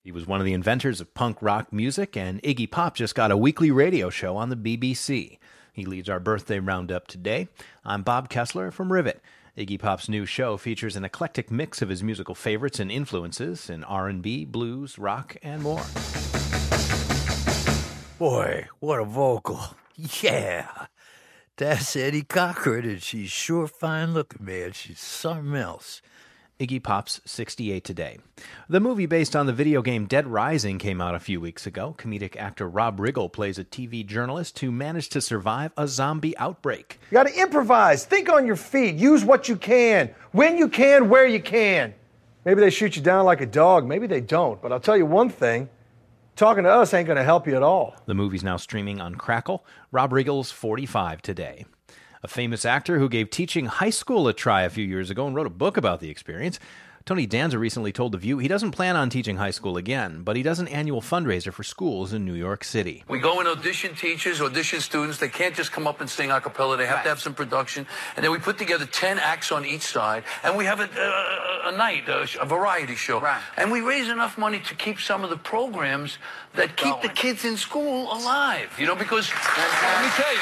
He was one of the inventors of punk rock music, and Iggy Pop just got a weekly radio show on the BBC. He leads our birthday roundup today. I'm Bob Kessler from Rivet. Iggy Pop's new show features an eclectic mix of his musical favorites and influences in R&B, blues, rock, and more. Boy, what a vocal. Yeah. That's Eddie Cochran, and she's sure fine looking, man. She's something else. Iggy Pop's 68 today. The movie based on the video game Dead Rising came out a few weeks ago. Comedic actor Rob Riggle plays a TV journalist who managed to survive a zombie outbreak. You got to improvise. Think on your feet. Use what you can. When you can, where you can. Maybe they shoot you down like a dog. Maybe they don't. But I'll tell you one thing. Talking to us ain't going to help you at all. The movie's now streaming on Crackle. Rob Riggle's 45 today. A famous actor who gave teaching high school a try a few years ago and wrote a book about the experience. Tony Danza recently told The View he doesn't plan on teaching high school again, but he does an annual fundraiser for schools in New York City. We go and audition teachers, audition students. They can't just come up and sing a cappella. They have to have some production. And then we put together 10 acts on each side, and we have a night, a variety show. Right. And we raise enough money to keep some of the programs that keep the kids in school alive. You know, because let me tell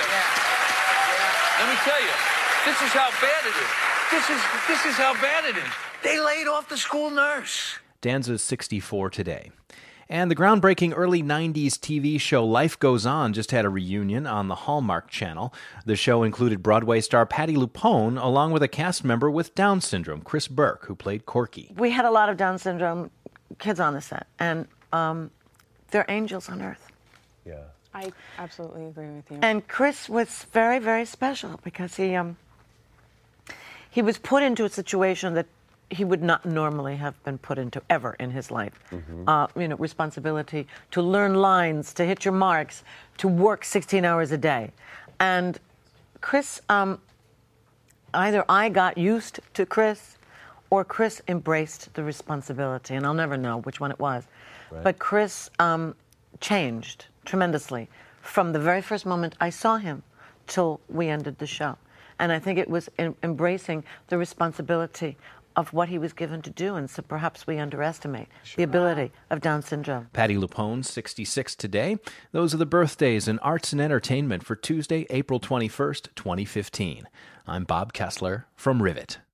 you, this is how bad it is. This is how bad it is. They laid off the school nurse. Danza's 64 today. And the groundbreaking early 90s TV show Life Goes On just had a reunion on the Hallmark Channel. The show included Broadway star Patti LuPone, along with a cast member with Down syndrome, Chris Burke, who played Corky. We had a lot of Down syndrome kids on the set, and they're angels on earth. Yeah. I absolutely agree with you. And Chris was very, very special because he was put into a situation that he would not normally have been put into ever in his life. Mm-hmm. Responsibility to learn lines, to hit your marks, to work 16 hours a day. And Chris, either I got used to Chris or Chris embraced the responsibility, and I'll never know which one it was. Right. But Chris changed tremendously from the very first moment I saw him till we ended the show. And I think it was embracing the responsibility of what he was given to do, and so perhaps we underestimate the ability of Down syndrome. Patti LuPone, 66 today. Those are the birthdays in arts and entertainment for Tuesday, April 21st, 2015. I'm Bob Kessler from Rivet.